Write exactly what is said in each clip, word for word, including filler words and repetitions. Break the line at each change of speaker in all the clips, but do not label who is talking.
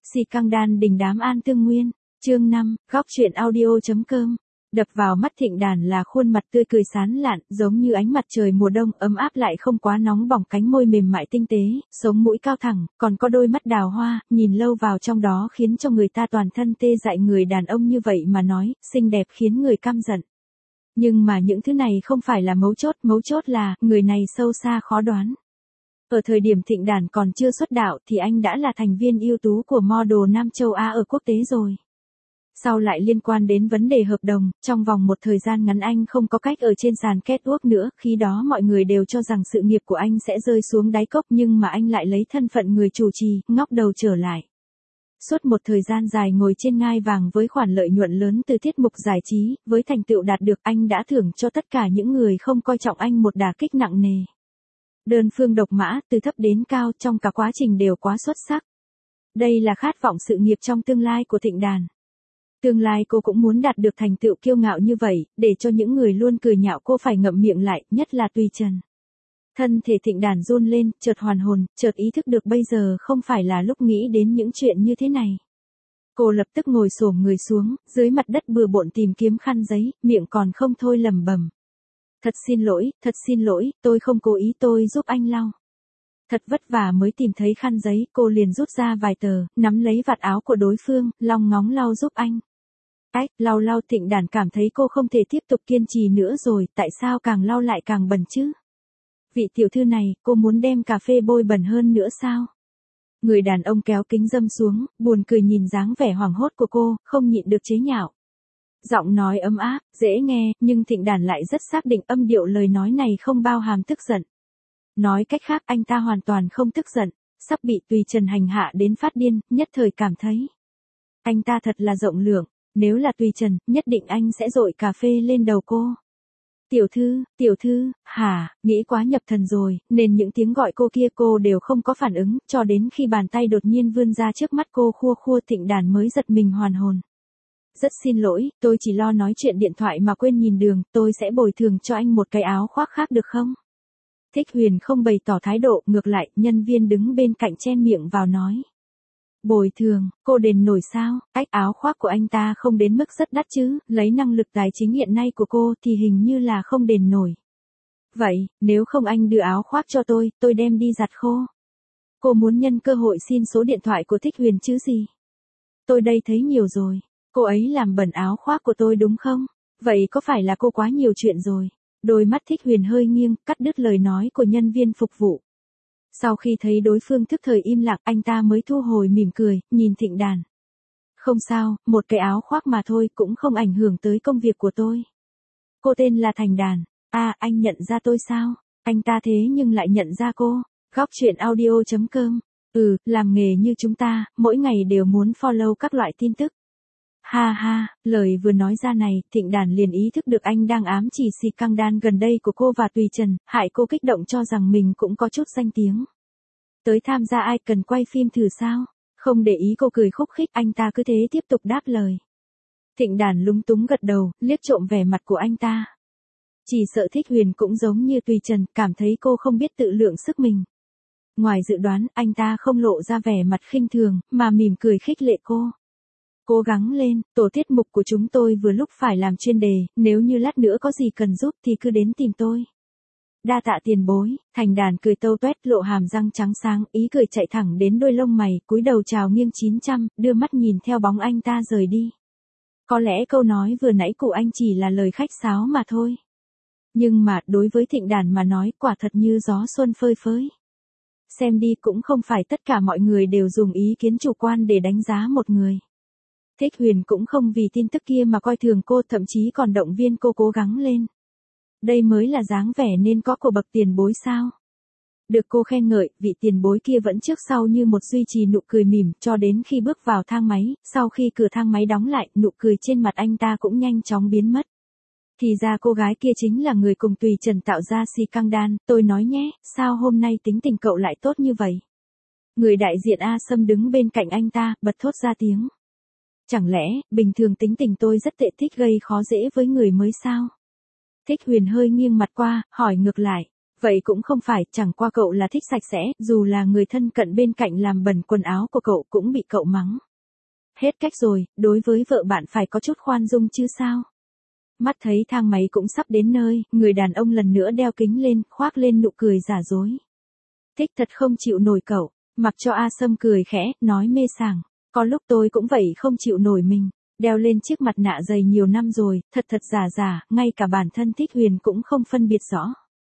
Xì căng đan đình đám an tương nguyên, chương năm, góc truyện audio.com. Đập vào mắt Thịnh Đàn là khuôn mặt tươi cười sán lạn, giống như ánh mặt trời mùa đông ấm áp lại không quá nóng bỏng, cánh môi mềm mại tinh tế, sống mũi cao thẳng, còn có đôi mắt đào hoa, nhìn lâu vào trong đó khiến cho người ta toàn thân tê dại. Người đàn ông như vậy mà nói, xinh đẹp khiến người căm giận. Nhưng mà những thứ này không phải là mấu chốt, mấu chốt là, người này sâu xa khó đoán. Ở thời điểm Thịnh Đàn còn chưa xuất đạo thì anh đã là thành viên ưu tú của model Nam châu Á ở quốc tế rồi. Sau lại liên quan đến vấn đề hợp đồng, trong vòng một thời gian ngắn anh không có cách ở trên sàn catwalk nữa, khi đó mọi người đều cho rằng sự nghiệp của anh sẽ rơi xuống đáy cốc, nhưng mà anh lại lấy thân phận người chủ trì, ngóc đầu trở lại. Suốt một thời gian dài ngồi trên ngai vàng với khoản lợi nhuận lớn từ tiết mục giải trí, với thành tựu đạt được, anh đã thưởng cho tất cả những người không coi trọng anh một đả kích nặng nề. Đơn phương độc mã, từ thấp đến cao, trong cả quá trình đều quá xuất sắc. Đây là khát vọng sự nghiệp trong tương lai của Thịnh Đàn. Tương lai cô cũng muốn đạt được thành tựu kiêu ngạo như vậy, để cho những người luôn cười nhạo cô phải ngậm miệng lại, nhất là Tùy Trần. Thân thể Thịnh Đàn run lên, chợt hoàn hồn, chợt ý thức được bây giờ không phải là lúc nghĩ đến những chuyện như thế này. Cô lập tức ngồi xổm người xuống, dưới mặt đất bừa bộn tìm kiếm khăn giấy, miệng còn không thôi lẩm bẩm. Thật xin lỗi, thật xin lỗi, tôi không cố ý, tôi giúp anh lau. Thật vất vả mới tìm thấy khăn giấy, cô liền rút ra vài tờ, nắm lấy vạt áo của đối phương, long ngóng lau giúp anh. Ách, lau lau. Thịnh Đàn cảm thấy cô không thể tiếp tục kiên trì nữa rồi, tại sao càng lau lại càng bẩn chứ? Vị tiểu thư này, cô muốn đem cà phê bôi bẩn hơn nữa sao? Người đàn ông kéo kính râm xuống, buồn cười nhìn dáng vẻ hoảng hốt của cô, không nhịn được chế nhạo. Giọng nói ấm áp, dễ nghe, nhưng Thịnh Đàn lại rất xác định âm điệu lời nói này không bao hàm tức giận. Nói cách khác, anh ta hoàn toàn không tức giận, sắp bị Tùy Trần hành hạ đến phát điên, nhất thời cảm thấy. Anh ta thật là rộng lượng, nếu là Tùy Trần, nhất định anh sẽ dội cà phê lên đầu cô. Tiểu thư, tiểu thư, hả, nghĩ quá nhập thần rồi, nên những tiếng gọi cô kia cô đều không có phản ứng, cho đến khi bàn tay đột nhiên vươn ra trước mắt cô khua khua, Thịnh Đàn mới giật mình hoàn hồn. Rất xin lỗi, tôi chỉ lo nói chuyện điện thoại mà quên nhìn đường, tôi sẽ bồi thường cho anh một cái áo khoác khác được không? Thích Huyền không bày tỏ thái độ, ngược lại, nhân viên đứng bên cạnh chen miệng vào nói. Bồi thường, cô đền nổi sao? Cách áo khoác của anh ta không đến mức rất đắt chứ, lấy năng lực tài chính hiện nay của cô thì hình như là không đền nổi. Vậy, nếu không anh đưa áo khoác cho tôi, tôi đem đi giặt khô. Cô muốn nhân cơ hội xin số điện thoại của Thích Huyền chứ gì? Tôi đây thấy nhiều rồi, cô ấy làm bẩn áo khoác của tôi đúng không? Vậy có phải là cô quá nhiều chuyện rồi? Đôi mắt Thích Huyền hơi nghiêng, cắt đứt lời nói của nhân viên phục vụ. Sau khi thấy đối phương thức thời im lặng, anh ta mới thu hồi mỉm cười, nhìn Thịnh Đàn. Không sao, một cái áo khoác mà thôi, cũng không ảnh hưởng tới công việc của tôi. Cô tên là Thành Đàn. À, anh nhận ra tôi sao? Anh ta thế nhưng lại nhận ra cô. Góc truyện audio.com. Ừ, làm nghề như chúng ta, mỗi ngày đều muốn follow các loại tin tức. Ha ha, lời vừa nói ra này, Thịnh Đàn liền ý thức được anh đang ám chỉ xì căng đan gần đây của cô và Tùy Trần, hại cô kích động cho rằng mình cũng có chút danh tiếng. Tới tham gia ai cần quay phim thử sao? Không để ý cô cười khúc khích, anh ta cứ thế tiếp tục đáp lời. Thịnh Đàn lúng túng gật đầu, liếc trộm vẻ mặt của anh ta. Chỉ sợ Thích Huyền cũng giống như Tùy Trần, cảm thấy cô không biết tự lượng sức mình. Ngoài dự đoán, anh ta không lộ ra vẻ mặt khinh thường, mà mỉm cười khích lệ cô. Cố gắng lên, tổ tiết mục của chúng tôi vừa lúc phải làm chuyên đề, nếu như lát nữa có gì cần giúp thì cứ đến tìm tôi. Đa tạ tiền bối. Thành Đàn cười tâu tuét, lộ hàm răng trắng sáng, ý cười chạy thẳng đến đôi lông mày, cúi đầu chào nghiêng chín trăm, đưa mắt nhìn theo bóng anh ta rời đi. Có lẽ câu nói vừa nãy của anh chỉ là lời khách sáo mà thôi. Nhưng mà, đối với Thịnh Đàn mà nói, quả thật như gió xuân phơi phới. Xem đi, cũng không phải tất cả mọi người đều dùng ý kiến chủ quan để đánh giá một người. Thích Huyền cũng không vì tin tức kia mà coi thường cô, thậm chí còn động viên cô cố gắng lên. Đây mới là dáng vẻ nên có của bậc tiền bối sao? Được cô khen ngợi, vị tiền bối kia vẫn trước sau như một duy trì nụ cười mỉm, cho đến khi bước vào thang máy, sau khi cửa thang máy đóng lại, nụ cười trên mặt anh ta cũng nhanh chóng biến mất. Thì ra cô gái kia chính là người cùng Tùy Trần tạo ra xì căng đan, tôi nói nhé, sao hôm nay tính tình cậu lại tốt như vậy? Người đại diện A Sâm đứng bên cạnh anh ta, bật thốt ra tiếng. Chẳng lẽ, bình thường tính tình tôi rất tệ, thích gây khó dễ với người mới sao? Thích Huyền hơi nghiêng mặt qua, hỏi ngược lại. Vậy cũng không phải, chẳng qua cậu là thích sạch sẽ, dù là người thân cận bên cạnh làm bẩn quần áo của cậu cũng bị cậu mắng. Hết cách rồi, đối với vợ bạn phải có chút khoan dung chứ sao. Mắt thấy thang máy cũng sắp đến nơi, người đàn ông lần nữa đeo kính lên, khoác lên nụ cười giả dối. Thích thật không chịu nổi cậu, mặc cho A Sâm cười khẽ, nói mê sảng. Có lúc tôi cũng vậy không chịu nổi mình, đeo lên chiếc mặt nạ dày nhiều năm rồi, thật thật giả giả, ngay cả bản thân Thích Huyền cũng không phân biệt rõ.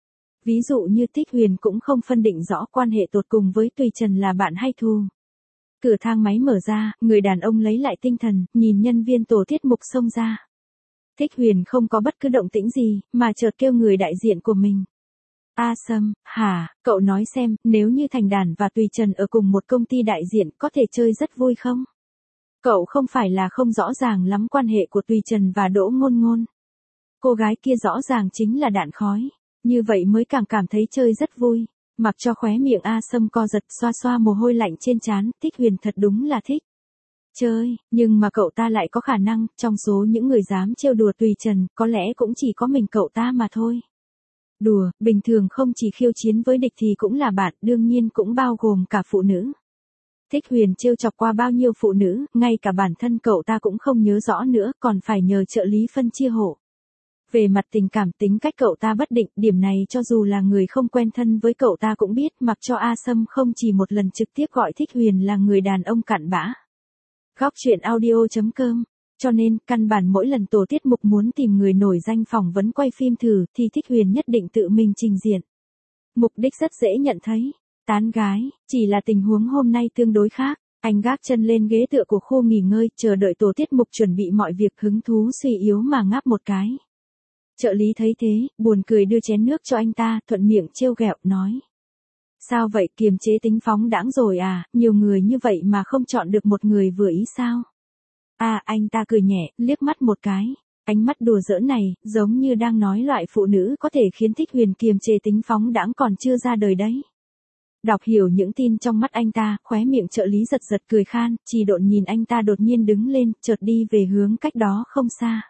Ví dụ như Thích Huyền cũng không phân định rõ quan hệ tột cùng với Tùy Trần là bạn hay thù. Cửa thang máy mở ra, người đàn ông lấy lại tinh thần, nhìn nhân viên tổ tiết mục xông ra. Thích Huyền không có bất cứ động tĩnh gì, mà chợt kêu người đại diện của mình. A Sâm, hả, cậu nói xem, nếu như Thành Đàn và Tùy Trần ở cùng một công ty đại diện có thể chơi rất vui không? Cậu không phải là không rõ ràng lắm quan hệ của Tùy Trần và Đỗ Ngôn Ngôn. Cô gái kia rõ ràng chính là đạn khói, như vậy mới càng cảm thấy chơi rất vui. Mặc cho khóe miệng A Sâm co giật, xoa xoa mồ hôi lạnh trên trán, Thích Huyền thật đúng là thích chơi, nhưng mà cậu ta lại có khả năng, trong số những người dám trêu đùa Tùy Trần, có lẽ cũng chỉ có mình cậu ta mà thôi. Đùa, bình thường không chỉ khiêu chiến với địch thì cũng là bạn, đương nhiên cũng bao gồm cả phụ nữ. Thích Huyền trêu chọc qua bao nhiêu phụ nữ, ngay cả bản thân cậu ta cũng không nhớ rõ nữa, còn phải nhờ trợ lý phân chia hộ. Về mặt tình cảm, tính cách cậu ta bất định, điểm này cho dù là người không quen thân với cậu ta cũng biết, mặc cho A Sâm không chỉ một lần trực tiếp gọi Thích Huyền là người đàn ông cặn bã. Góc truyện audio chấm com. Cho nên, căn bản mỗi lần tổ tiết mục muốn tìm người nổi danh phỏng vấn quay phim thử, thì Thích Huyền nhất định tự mình trình diện. Mục đích rất dễ nhận thấy. Tán gái, chỉ là tình huống hôm nay tương đối khác. Anh gác chân lên ghế tựa của khu nghỉ ngơi, chờ đợi tổ tiết mục chuẩn bị mọi việc, hứng thú suy yếu mà ngáp một cái. Trợ lý thấy thế, buồn cười đưa chén nước cho anh ta, thuận miệng trêu ghẹo, nói. Sao vậy, kiềm chế tính phóng đãng rồi à, nhiều người như vậy mà không chọn được một người vừa ý sao? À, anh ta cười nhẹ, liếc mắt một cái. Ánh mắt đùa giỡn này, giống như đang nói loại phụ nữ có thể khiến Thích Huyền kiềm chế tính phóng đãng còn chưa ra đời đấy. Đọc hiểu những tin trong mắt anh ta, khóe miệng trợ lý giật giật cười khan, chỉ độn nhìn anh ta đột nhiên đứng lên, chợt đi về hướng cách đó không xa.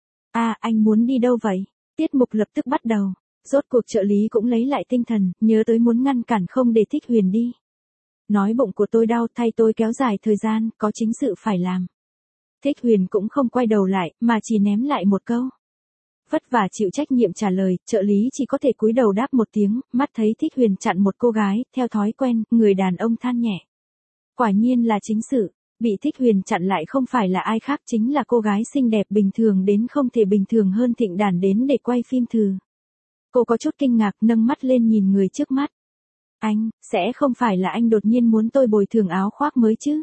À, anh muốn đi đâu vậy? Tiết mục lập tức bắt đầu. Rốt cuộc trợ lý cũng lấy lại tinh thần, nhớ tới muốn ngăn cản không để Thích Huyền đi. Nói bụng của tôi đau, thay tôi kéo dài thời gian, có chính sự phải làm. Thích Huyền cũng không quay đầu lại, mà chỉ ném lại một câu. Vất vả chịu trách nhiệm trả lời, trợ lý chỉ có thể cúi đầu đáp một tiếng, mắt thấy Thích Huyền chặn một cô gái, theo thói quen, người đàn ông than nhẹ. Quả nhiên là chính sự, bị Thích Huyền chặn lại không phải là ai khác, chính là cô gái xinh đẹp bình thường đến không thể bình thường hơn Thịnh Đàn đến để quay phim thử. Cô có chút kinh ngạc, nâng mắt lên nhìn người trước mắt. Anh, sẽ không phải là anh đột nhiên muốn tôi bồi thường áo khoác mới chứ?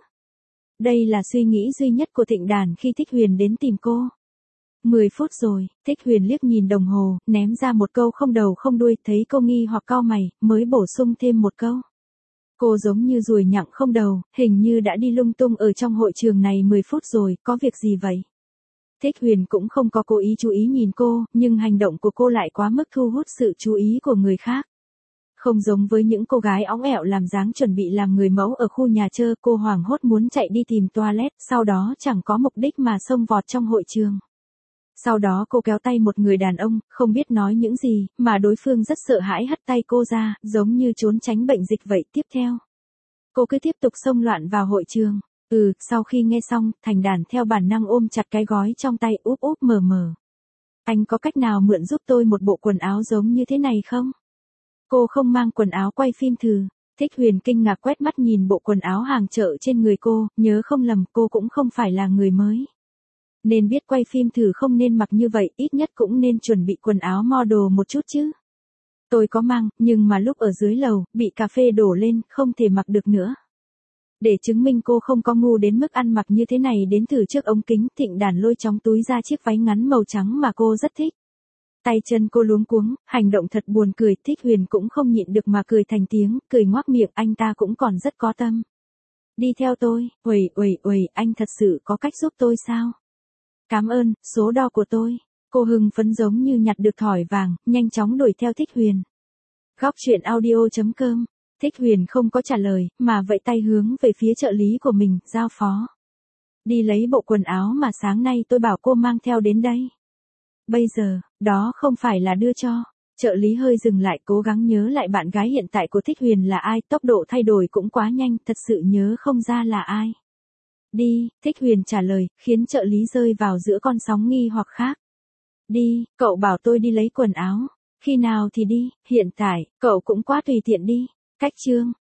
Đây là suy nghĩ duy nhất của Thịnh Đàn khi Thích Huyền đến tìm cô. Mười phút rồi, Thích Huyền liếc nhìn đồng hồ, ném ra một câu không đầu không đuôi, thấy cô nghi hoặc cau mày, mới bổ sung thêm một câu. Cô giống như ruồi nhặng không đầu, hình như đã đi lung tung ở trong hội trường này mười phút rồi, có việc gì vậy? Thích Huyền cũng không có cố ý chú ý nhìn cô, nhưng hành động của cô lại quá mức thu hút sự chú ý của người khác. Không giống với những cô gái óng ẹo làm dáng chuẩn bị làm người mẫu ở khu nhà chơi, cô hoảng hốt muốn chạy đi tìm toilet, sau đó chẳng có mục đích mà xông vọt trong hội trường. Sau đó cô kéo tay một người đàn ông, không biết nói những gì, mà đối phương rất sợ hãi hất tay cô ra, giống như trốn tránh bệnh dịch vậy. Tiếp theo, cô cứ tiếp tục xông loạn vào hội trường. Ừ, sau khi nghe xong, Thành Đàn theo bản năng ôm chặt cái gói trong tay, úp úp mờ mờ. Anh có cách nào mượn giúp tôi một bộ quần áo giống như thế này không? Cô không mang quần áo quay phim thử. Thích Huyền kinh ngạc quét mắt nhìn bộ quần áo hàng chợ trên người cô, nhớ không lầm cô cũng không phải là người mới. Nên biết quay phim thử không nên mặc như vậy, ít nhất cũng nên chuẩn bị quần áo model một chút chứ. Tôi có mang, nhưng mà lúc ở dưới lầu, bị cà phê đổ lên, không thể mặc được nữa. Để chứng minh cô không có ngu đến mức ăn mặc như thế này đến từ trước ống kính, Thịnh Đàn lôi trong túi ra chiếc váy ngắn màu trắng mà cô rất thích. Tay chân cô luống cuống, hành động thật buồn cười, Thích Huyền cũng không nhịn được mà cười thành tiếng, cười ngoác miệng, anh ta cũng còn rất có tâm. Đi theo tôi, uầy uầy uầy, anh thật sự có cách giúp tôi sao? Cảm ơn, số đo của tôi. Cô hưng phấn giống như nhặt được thỏi vàng, nhanh chóng đuổi theo Thích Huyền. Góc truyện audio chấm com. Thích Huyền không có trả lời, mà vẫy tay hướng về phía trợ lý của mình, giao phó. Đi lấy bộ quần áo mà sáng nay tôi bảo cô mang theo đến đây. Bây giờ, đó không phải là đưa cho. Trợ lý hơi dừng lại cố gắng nhớ lại bạn gái hiện tại của Thích Huyền là ai, tốc độ thay đổi cũng quá nhanh, thật sự nhớ không ra là ai. Đi, Thích Huyền trả lời, khiến trợ lý rơi vào giữa con sóng nghi hoặc khác. Đi, cậu bảo tôi đi lấy quần áo. Khi nào thì đi, hiện tại, cậu cũng quá tùy tiện đi. Cách chương.